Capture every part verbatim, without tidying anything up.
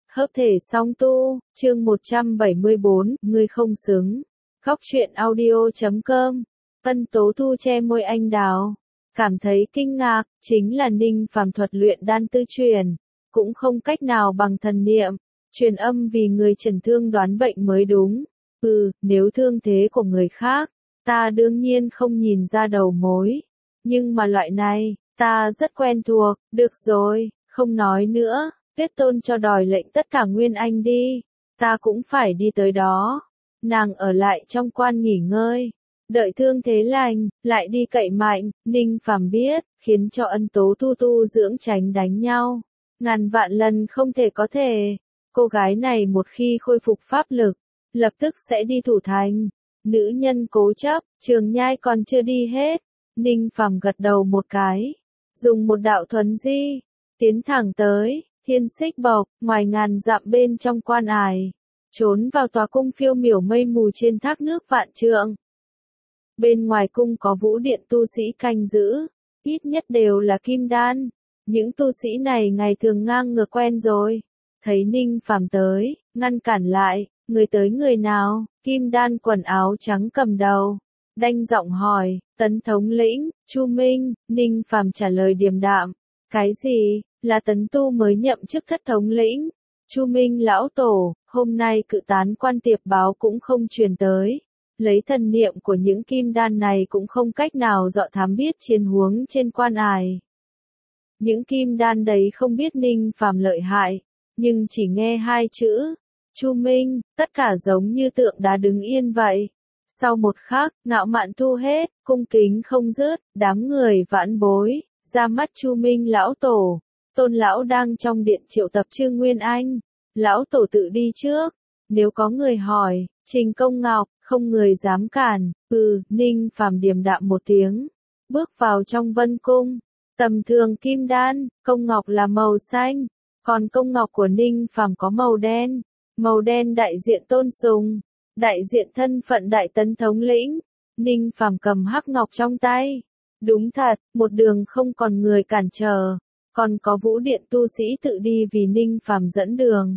Hợp thể song tu, chương một trăm bảy mươi bốn, ngươi không xứng. Góc truyện audio chấm com. Vân Tố Thu che môi anh đào, cảm thấy kinh ngạc, chính là Ninh Phàm thuật luyện đan tư truyền, cũng không cách nào bằng thần niệm, truyền âm vì người trần thương đoán bệnh mới đúng. Ừ, nếu thương thế của người khác, ta đương nhiên không nhìn ra đầu mối, nhưng mà loại này, ta rất quen thuộc. Được rồi, không nói nữa. Tuyết Tôn cho đòi lệnh tất cả Nguyên Anh đi, ta cũng phải đi tới đó. Nàng ở lại trong quan nghỉ ngơi, đợi thương thế lành, lại đi cậy mạnh. Ninh Phàm biết, khiến cho Ân Tố tu tu dưỡng tránh đánh nhau. Ngàn vạn lần không thể có thể. Cô gái này một khi khôi phục pháp lực, lập tức sẽ đi thủ thành. Nữ nhân cố chấp, trường nhai còn chưa đi hết. Ninh Phàm gật đầu một cái, dùng một đạo thuấn di, tiến thẳng tới. Thiên xích bộc, ngoài ngàn dặm bên trong quan ải, trốn vào tòa cung phiêu miểu mây mù trên thác nước vạn trượng. Bên ngoài cung có vũ điện tu sĩ canh giữ, ít nhất đều là kim đan. Những tu sĩ này ngày thường ngang ngược quen rồi. Thấy Ninh Phàm tới, ngăn cản lại, người tới người nào? Kim đan quần áo trắng cầm đầu, đanh giọng hỏi, Tấn thống lĩnh, Chu Minh. Ninh Phàm trả lời điềm đạm, cái gì? Là Tấn tu mới nhậm chức thất thống lĩnh. Chu Minh lão tổ, hôm nay cự tán quan tiệp báo cũng không truyền tới. Lấy thần niệm của những kim đan này cũng không cách nào dọ thám biết chiến huống trên quan ải. Những kim đan đấy không biết Ninh Phàm lợi hại, nhưng chỉ nghe hai chữ Chu Minh, tất cả giống như tượng đá đứng yên vậy. Sau một khắc, ngạo mạn thu hết, cung kính không dứt, đám người vãn bối, ra mắt Chu Minh lão tổ. Tôn lão đang trong điện triệu tập Trương Nguyên Anh, lão tổ tự đi trước, nếu có người hỏi, Trình Công Ngọc, không người dám cản. Ừ, Ninh Phàm điềm đạm một tiếng, bước vào trong vân cung. Tầm thường kim đan, Công Ngọc là màu xanh, còn Công Ngọc của Ninh Phàm có màu đen. Màu đen đại diện tôn sùng, đại diện thân phận đại tấn thống lĩnh. Ninh Phàm cầm hắc ngọc trong tay, đúng thật, một đường không còn người cản trở. Còn có vũ điện tu sĩ tự đi vì Ninh Phàm dẫn đường.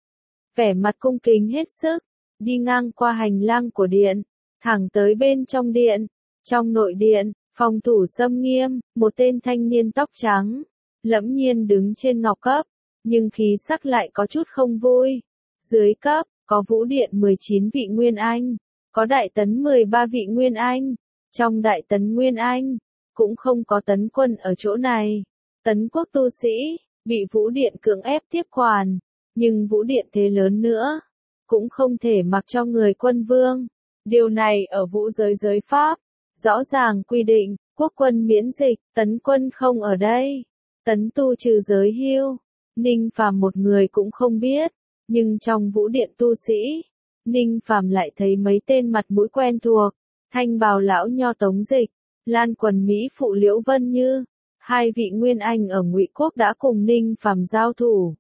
Vẻ mặt cung kính hết sức, đi ngang qua hành lang của điện, thẳng tới bên trong điện. Trong nội điện, phòng thủ xâm nghiêm, một tên thanh niên tóc trắng, lẫm nhiên đứng trên ngọc cấp, nhưng khí sắc lại có chút không vui. Dưới cấp, có vũ điện mười chín vị Nguyên Anh, có đại tấn mười ba vị Nguyên Anh. Trong đại tấn Nguyên Anh, cũng không có tấn quân ở chỗ này. Tấn quốc tu sĩ, bị vũ điện cưỡng ép tiếp quản, nhưng vũ điện thế lớn nữa, cũng không thể mặc cho người quân vương. Điều này ở vũ giới giới pháp, rõ ràng quy định, quốc quân miễn dịch, tấn quân không ở đây. Tấn tu trừ giới hưu, Ninh Phàm một người cũng không biết, nhưng trong vũ điện tu sĩ, Ninh Phàm lại thấy mấy tên mặt mũi quen thuộc, thanh bào lão nho Tống Dịch, Lan quần Mỹ phụ Liễu Vân Như. Hai vị Nguyên Anh ở Ngụy Quốc đã cùng Ninh Phàm giao thủ.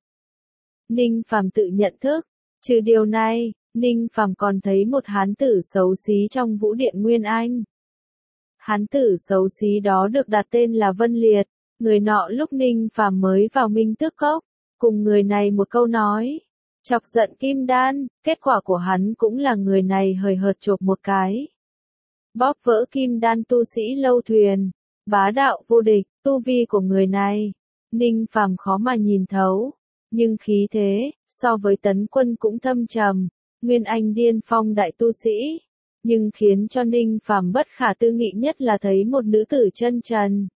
Ninh Phàm tự nhận thức, trừ điều này, Ninh Phàm còn thấy một hán tử xấu xí trong vũ điện Nguyên Anh. Hán tử xấu xí đó được đặt tên là Vân Liệt, người nọ lúc Ninh Phàm mới vào Minh Tước Cốc, cùng người này một câu nói, chọc giận Kim Đan, kết quả của hắn cũng là người này hời hợt chộp một cái. Bóp vỡ Kim Đan tu sĩ lâu thuyền. Bá đạo vô địch, tu vi của người này, Ninh Phàm khó mà nhìn thấu, nhưng khí thế, so với tấn quân cũng thâm trầm, Nguyên Anh điên phong đại tu sĩ, nhưng khiến cho Ninh Phàm bất khả tư nghị nhất là thấy một nữ tử chân trần.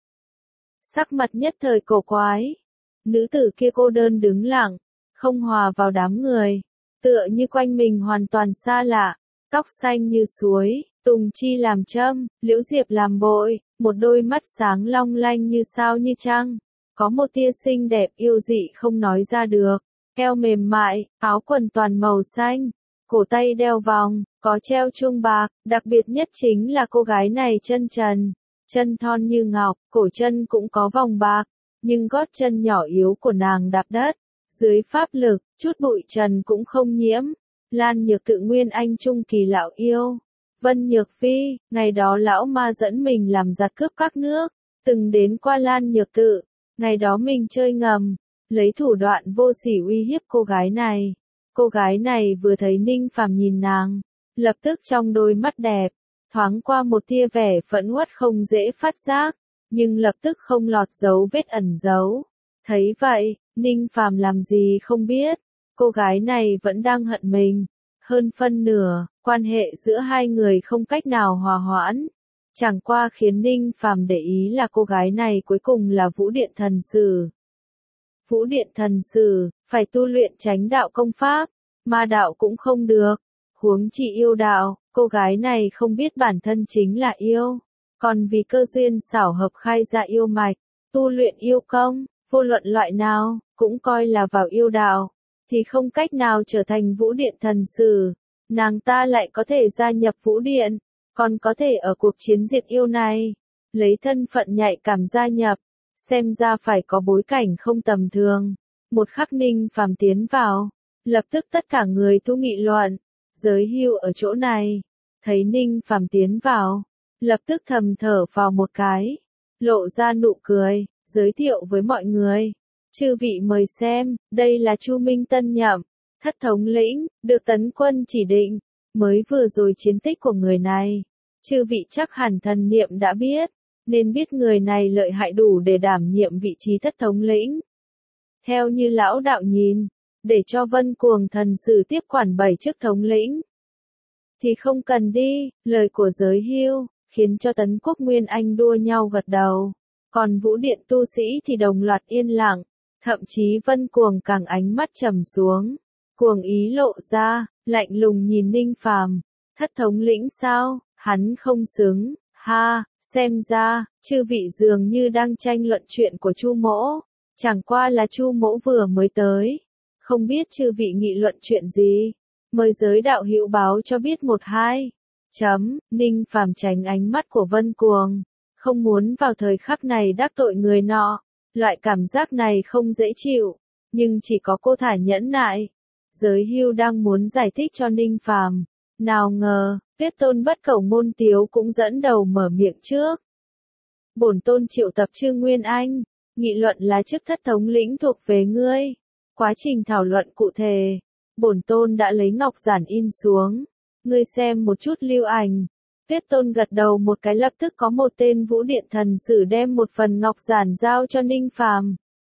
Sắc mặt nhất thời cổ quái, nữ tử kia cô đơn đứng lặng, không hòa vào đám người, tựa như quanh mình hoàn toàn xa lạ, tóc xanh như suối. Tùng chi làm châm, liễu diệp làm bội, một đôi mắt sáng long lanh như sao như trăng, có một tia xinh đẹp yêu dị không nói ra được, eo mềm mại, áo quần toàn màu xanh, cổ tay đeo vòng, có treo chuông bạc, đặc biệt nhất chính là cô gái này chân trần, chân thon như ngọc, cổ chân cũng có vòng bạc, nhưng gót chân nhỏ yếu của nàng đạp đất, dưới pháp lực, chút bụi trần cũng không nhiễm. Lan Nhược Tự Nguyên Anh trung kỳ lão yêu. Vân Nhược Phi, ngày đó lão ma dẫn mình làm giặc cướp các nước, từng đến qua Lan Nhược Tự, ngày đó mình chơi ngầm, lấy thủ đoạn vô sỉ uy hiếp cô gái này. Cô gái này vừa thấy Ninh Phàm nhìn nàng, lập tức trong đôi mắt đẹp, thoáng qua một tia vẻ phẫn uất không dễ phát giác, nhưng lập tức không lọt dấu vết ẩn giấu. Thấy vậy, Ninh Phàm làm gì không biết, cô gái này vẫn đang hận mình. Hơn phân nửa, quan hệ giữa hai người không cách nào hòa hoãn. Chẳng qua khiến Ninh Phàm để ý là cô gái này cuối cùng là Vũ Điện Thần Sử. Vũ Điện Thần Sử, phải tu luyện chánh đạo công pháp, ma đạo cũng không được. Huống chi yêu đạo, cô gái này không biết bản thân chính là yêu. Còn vì cơ duyên xảo hợp khai ra yêu mạch, tu luyện yêu công, vô luận loại nào, cũng coi là vào yêu đạo, thì không cách nào trở thành Vũ Điện Thần Sử. Nàng ta lại có thể gia nhập Vũ Điện, còn có thể ở cuộc chiến diệt yêu này, lấy thân phận nhạy cảm gia nhập, xem ra phải có bối cảnh không tầm thường. Một khắc Ninh Phàm tiến vào, lập tức tất cả người thu nghị luận, Giới Hưu ở chỗ này, thấy Ninh Phàm tiến vào, lập tức thầm thở vào một cái, lộ ra nụ cười, giới thiệu với mọi người. Chư vị mời xem, đây là Chu Minh tân nhậm, thất thống lĩnh, được tấn quân chỉ định. Mới vừa rồi chiến tích của người này, chư vị chắc hẳn thần niệm đã biết, nên biết người này lợi hại đủ để đảm nhiệm vị trí thất thống lĩnh. Theo như lão đạo nhìn, để cho Vân Cuồng Thần Sử tiếp quản bảy chức thống lĩnh, thì không cần đi. Lời của Giới Hưu khiến cho Tấn Quốc Nguyên Anh đua nhau gật đầu, còn Vũ Điện tu sĩ thì đồng loạt yên lặng, thậm chí Vân Cuồng càng ánh mắt trầm xuống, cuồng ý lộ ra, lạnh lùng nhìn Ninh Phàm. Thất thống lĩnh sao, hắn không xứng, ha, xem ra, chư vị dường như đang tranh luận chuyện của Chu Mỗ, chẳng qua là Chu Mỗ vừa mới tới, không biết chư vị nghị luận chuyện gì, mời giới đạo hữu báo cho biết một hai. Chấm, Ninh Phàm tránh ánh mắt của Vân Cuồng, không muốn vào thời khắc này đắc tội người nọ, loại cảm giác này không dễ chịu, nhưng chỉ có cô thả nhẫn nại. Giới Hưu đang muốn giải thích cho Ninh Phàm, nào ngờ, Tuyết Tôn Bất Cẩu Môn Tiếu cũng dẫn đầu mở miệng trước. Bổn tôn triệu tập Trương Nguyên Anh, nghị luận là chức thất thống lĩnh thuộc về ngươi. Quá trình thảo luận cụ thể, bổn tôn đã lấy ngọc giản in xuống, ngươi xem một chút lưu ảnh. Tuyết Tôn gật đầu một cái, lập tức có một tên Vũ Điện Thần Sử đem một phần ngọc giản giao cho Ninh Phàm.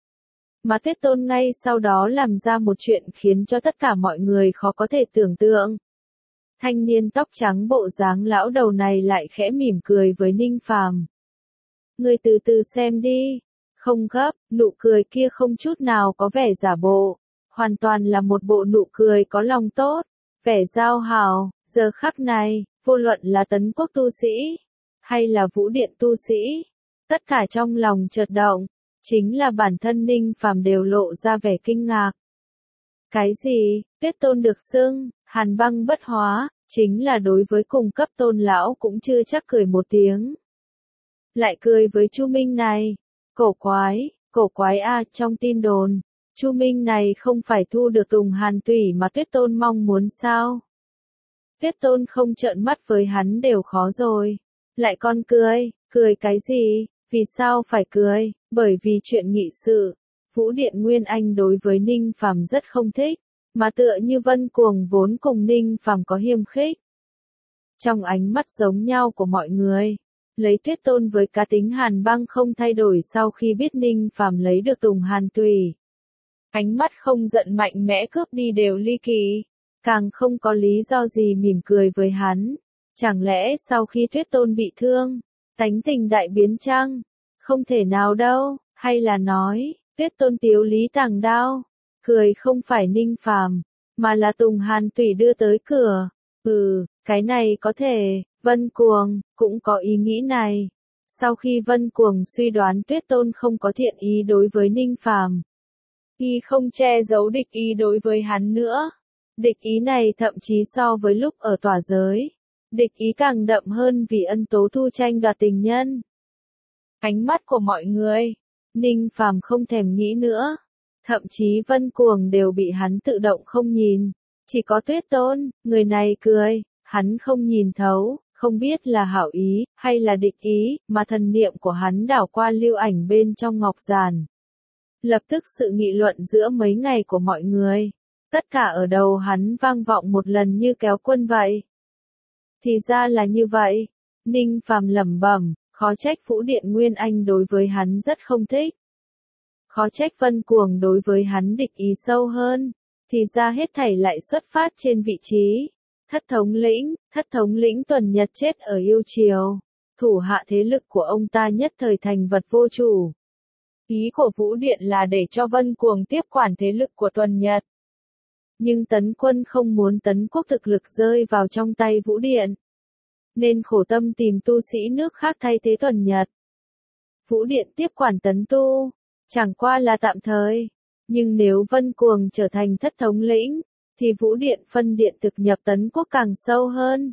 Mà Tuyết Tôn ngay sau đó làm ra một chuyện khiến cho tất cả mọi người khó có thể tưởng tượng. Thanh niên tóc trắng bộ dáng lão đầu này lại khẽ mỉm cười với Ninh Phàm. Ngươi từ từ xem đi, không gấp, nụ cười kia không chút nào có vẻ giả bộ, hoàn toàn là một bộ nụ cười có lòng tốt, vẻ giao hảo. Giờ khắc này, vô luận là Tấn Quốc tu sĩ, hay là Vũ Điện tu sĩ, tất cả trong lòng chợt động, chính là bản thân Ninh Phàm đều lộ ra vẻ kinh ngạc. Cái gì, Tuyết Tôn được xưng, hàn băng bất hóa, chính là đối với cùng cấp tôn lão cũng chưa chắc cười một tiếng. Lại cười với Chu Minh này, cổ quái, cổ quái a, trong tin đồn, Chu Minh này không phải thu được Tùng Hàn Tủy mà Tuyết Tôn mong muốn sao? Tuyết Tôn không trợn mắt với hắn đều khó rồi, lại còn cười, cười cái gì, vì sao phải cười, bởi vì chuyện nghị sự, Vũ Điện Nguyên Anh đối với Ninh Phàm rất không thích, mà tựa như Vân Cuồng vốn cùng Ninh Phàm có hiềm khích. Trong ánh mắt giống nhau của mọi người, lấy Tuyết Tôn với cá tính hàn băng không thay đổi sau khi biết Ninh Phàm lấy được Tùng Hàn Tùy. Ánh mắt không giận mạnh mẽ cướp đi đều ly kỳ, càng không có lý do gì mỉm cười với hắn. Chẳng lẽ sau khi Tuyết Tôn bị thương, tánh tình đại biến chăng? Không thể nào đâu, hay là nói, Tuyết Tôn tiếu lý tàng đao, cười không phải Ninh Phàm, mà là Tùng Hàn Tủy đưa tới cửa. Ừ, cái này có thể, Vân Cuồng cũng có ý nghĩ này. Sau khi Vân Cuồng suy đoán Tuyết Tôn không có thiện ý đối với Ninh Phàm, y không che giấu địch ý đối với hắn nữa. Địch ý này thậm chí so với lúc ở tỏa giới, địch ý càng đậm hơn vì Ân Tố Thu tranh đoạt tình nhân. Ánh mắt của mọi người, Ninh Phàm không thèm nghĩ nữa. Thậm chí Vân Cuồng đều bị hắn tự động không nhìn. Chỉ có Tuyết Tôn, người này cười, hắn không nhìn thấu, không biết là hảo ý, hay là địch ý, mà thần niệm của hắn đảo qua lưu ảnh bên trong ngọc giản. lập tức sự nghị luận giữa mấy ngày của mọi người. Tất cả ở đầu hắn vang vọng một lần như kéo quân vậy. Thì ra là như vậy. Ninh Phàm lẩm bẩm, khó trách Vũ Điện Nguyên Anh đối với hắn rất không thích. Khó trách Vân Cuồng đối với hắn địch ý sâu hơn. Thì ra hết thảy lại xuất phát trên vị trí. Thất thống lĩnh, thất thống lĩnh Tuần Nhật chết ở Yêu Triều. Thủ hạ thế lực của ông ta nhất thời thành vật vô chủ. Ý của Vũ Điện là để cho Vân Cuồng tiếp quản thế lực của Tuần Nhật. Nhưng Tấn Quân không muốn Tấn Quốc thực lực rơi vào trong tay Vũ Điện. Nên khổ tâm tìm tu sĩ nước khác thay thế Tuần Nhật. Vũ Điện tiếp quản Tấn Tu, chẳng qua là tạm thời. Nhưng nếu Vân Cuồng trở thành thất thống lĩnh, thì Vũ Điện phân điện thực nhập Tấn Quốc càng sâu hơn.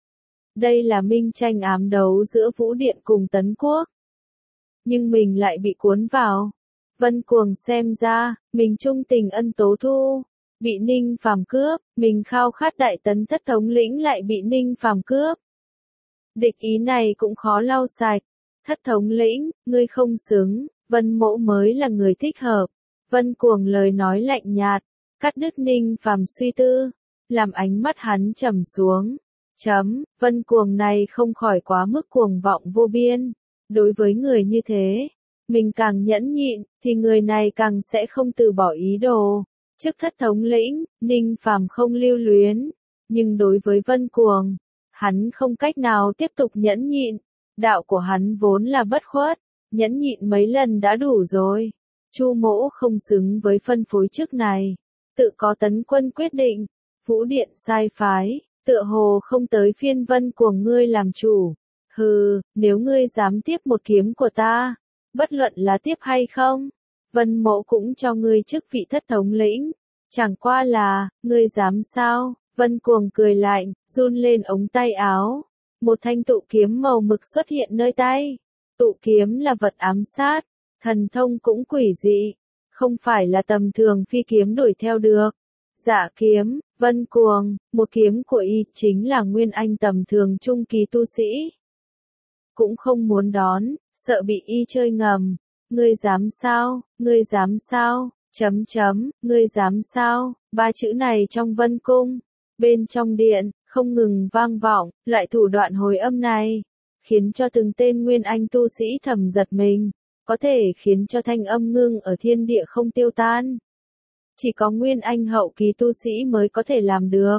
Đây là minh tranh ám đấu giữa Vũ Điện cùng Tấn Quốc. Nhưng mình lại bị cuốn vào. Vân Cuồng xem ra, mình trung tình Ân Tố Thu, bị Ninh Phàm cướp, mình khao khát đại tấn thất thống lĩnh lại bị Ninh Phàm cướp. Địch ý này cũng khó lau sạch. Thất thống lĩnh, ngươi không xứng, Vân Mỗ mới là người thích hợp. Vân Cuồng lời nói lạnh nhạt, cắt đứt Ninh Phàm suy tư, làm ánh mắt hắn trầm xuống. Chấm, Vân Cuồng này không khỏi quá mức cuồng vọng vô biên. Đối với người như thế, mình càng nhẫn nhịn, thì người này càng sẽ không từ bỏ ý đồ. Trước thất thống lĩnh, Ninh Phàm không lưu luyến, nhưng đối với Vân Cuồng, hắn không cách nào tiếp tục nhẫn nhịn. Đạo của hắn vốn là bất khuất, nhẫn nhịn mấy lần đã đủ rồi. Chu Mỗ không xứng với phân phối chức này. Tự có Tấn Quân quyết định. Vũ Điện sai phái, tựa hồ không tới phiên Vân Cuồng ngươi làm chủ. Hừ, nếu ngươi dám tiếp một kiếm của ta, bất luận là tiếp hay không, Vân Mỗ cũng cho ngươi chức vị thất thống lĩnh. Chẳng qua là, ngươi dám sao? Vân Cuồng cười lạnh, run lên ống tay áo. Một thanh tụ kiếm màu mực xuất hiện nơi tay. Tụ kiếm là vật ám sát, thần thông cũng quỷ dị, không phải là tầm thường phi kiếm đuổi theo được. Dạ kiếm, Vân Cuồng, một kiếm của y chính là nguyên anh tầm thường trung kỳ tu sĩ. Cũng không muốn đón, sợ bị y chơi ngầm. Ngươi dám sao, ngươi dám sao, chấm chấm, ngươi dám sao, ba chữ này trong Vân Cung, bên trong điện, không ngừng vang vọng, loại thủ đoạn hồi âm này, khiến cho từng tên nguyên anh tu sĩ thầm giật mình, có thể khiến cho thanh âm ngưng ở thiên địa không tiêu tan. Chỉ có nguyên anh hậu kỳ tu sĩ mới có thể làm được.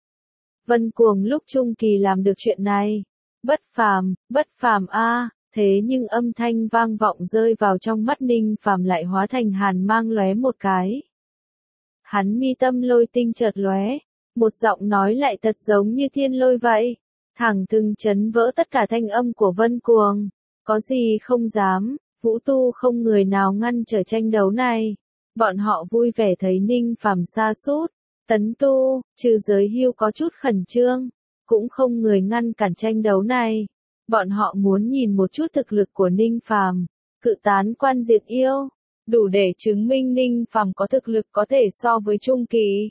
Vân Cuồng lúc trung kỳ làm được chuyện này. Bất phàm, bất phàm a, thế nhưng âm thanh vang vọng rơi vào trong mắt Ninh Phàm lại hóa thành hàn mang lóe một cái. Hắn mi tâm lôi tinh chợt lóe, một giọng nói lại thật giống như thiên lôi vậy, thẳng thừng chấn vỡ tất cả thanh âm của Vân Cuồng. Có gì không dám, Vũ Tu không người nào ngăn trở tranh đấu này. Bọn họ vui vẻ thấy Ninh Phàm sa sút, Tấn Tu, trừ giới hưu có chút khẩn trương, cũng không người ngăn cản tranh đấu này. Bọn họ muốn nhìn một chút thực lực của Ninh Phàm, cự tán quan diệt yêu, đủ để chứng minh Ninh Phàm có thực lực có thể so với trung kỳ.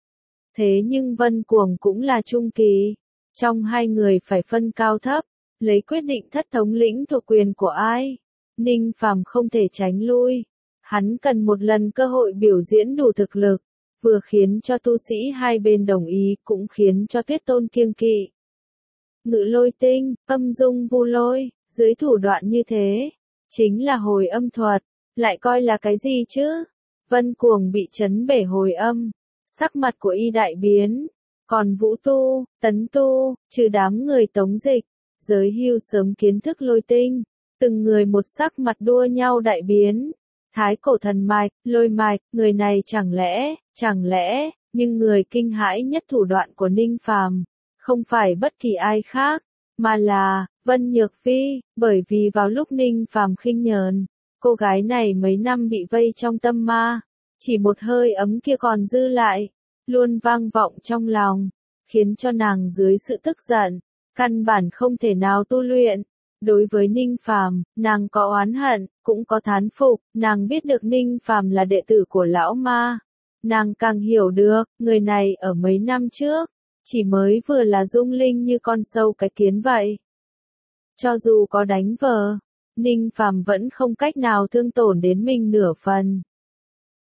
Thế nhưng Vân Cuồng cũng là trung kỳ, trong hai người phải phân cao thấp, lấy quyết định thất thống lĩnh thuộc quyền của ai. Ninh Phàm không thể tránh lui, hắn cần một lần cơ hội biểu diễn đủ thực lực, vừa khiến cho tu sĩ hai bên đồng ý cũng khiến cho Tuyết Tôn kiêng kỵ. Ngự lôi tinh, âm dung vu lôi, dưới thủ đoạn như thế, chính là hồi âm thuật, lại coi là cái gì chứ? Vân Cuồng bị chấn bể hồi âm, sắc mặt của y đại biến, còn Vũ Tu, Tấn Tu, trừ đám người Tống Dịch, giới hưu sớm kiến thức lôi tinh, từng người một sắc mặt đua nhau đại biến. Thái cổ thần mạch, lôi mạch, người này chẳng lẽ, chẳng lẽ, nhưng người kinh hãi nhất thủ đoạn của Ninh Phàm, không phải bất kỳ ai khác, mà là Vân Nhược Phi, bởi vì vào lúc Ninh Phàm khinh nhờn, cô gái này mấy năm bị vây trong tâm ma, chỉ một hơi ấm kia còn dư lại, luôn vang vọng trong lòng, khiến cho nàng dưới sự tức giận, căn bản không thể nào tu luyện. Đối với Ninh Phàm, nàng có oán hận, cũng có thán phục, nàng biết được Ninh Phàm là đệ tử của lão ma. Nàng càng hiểu được, người này ở mấy năm trước, chỉ mới vừa là dung linh như con sâu cái kiến vậy. Cho dù có đánh vờ, Ninh Phàm vẫn không cách nào thương tổn đến mình nửa phần.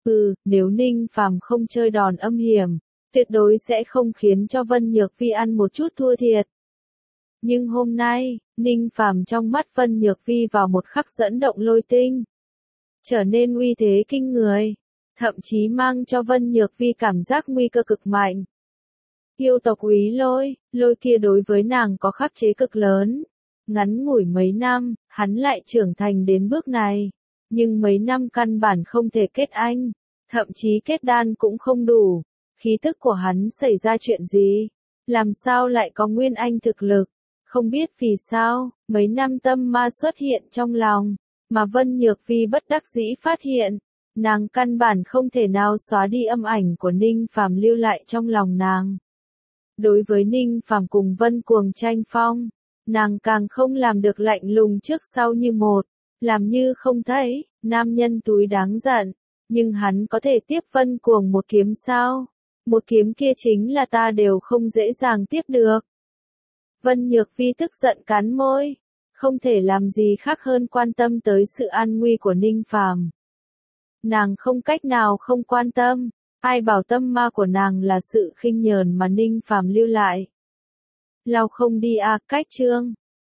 Ừ, nếu Ninh Phàm không chơi đòn âm hiểm, tuyệt đối sẽ không khiến cho Vân Nhược Vi ăn một chút thua thiệt. Nhưng hôm nay, Ninh Phàm trong mắt Vân Nhược Vi vào một khắc dẫn động lôi tinh, trở nên uy thế kinh người, thậm chí mang cho Vân Nhược Vi cảm giác nguy cơ cực mạnh. Yêu tộc Úy Lôi, Lôi kia đối với nàng có khắc chế cực lớn. Ngắn ngủi mấy năm, hắn lại trưởng thành đến bước này, nhưng mấy năm căn bản không thể kết anh, thậm chí kết đan cũng không đủ. Khí tức của hắn xảy ra chuyện gì? Làm sao lại có nguyên anh thực lực? Không biết vì sao, mấy năm tâm ma xuất hiện trong lòng, mà Vân Nhược Vi bất đắc dĩ phát hiện, nàng căn bản không thể nào xóa đi âm ảnh của Ninh Phàm lưu lại trong lòng nàng. Đối với Ninh Phàm cùng Vân Cuồng tranh phong, nàng càng không làm được lạnh lùng trước sau như một, làm như không thấy, nam nhân túi đáng giận, nhưng hắn có thể tiếp Vân Cuồng một kiếm sao? Một kiếm kia chính là ta đều không dễ dàng tiếp được. Vân Nhược Vi tức giận cắn môi, không thể làm gì khác hơn quan tâm tới sự an nguy của Ninh Phàm. Nàng không cách nào không quan tâm, ai bảo tâm ma của nàng là sự khinh nhờn mà Ninh Phàm lưu lại. Lao không đi à, cách chương.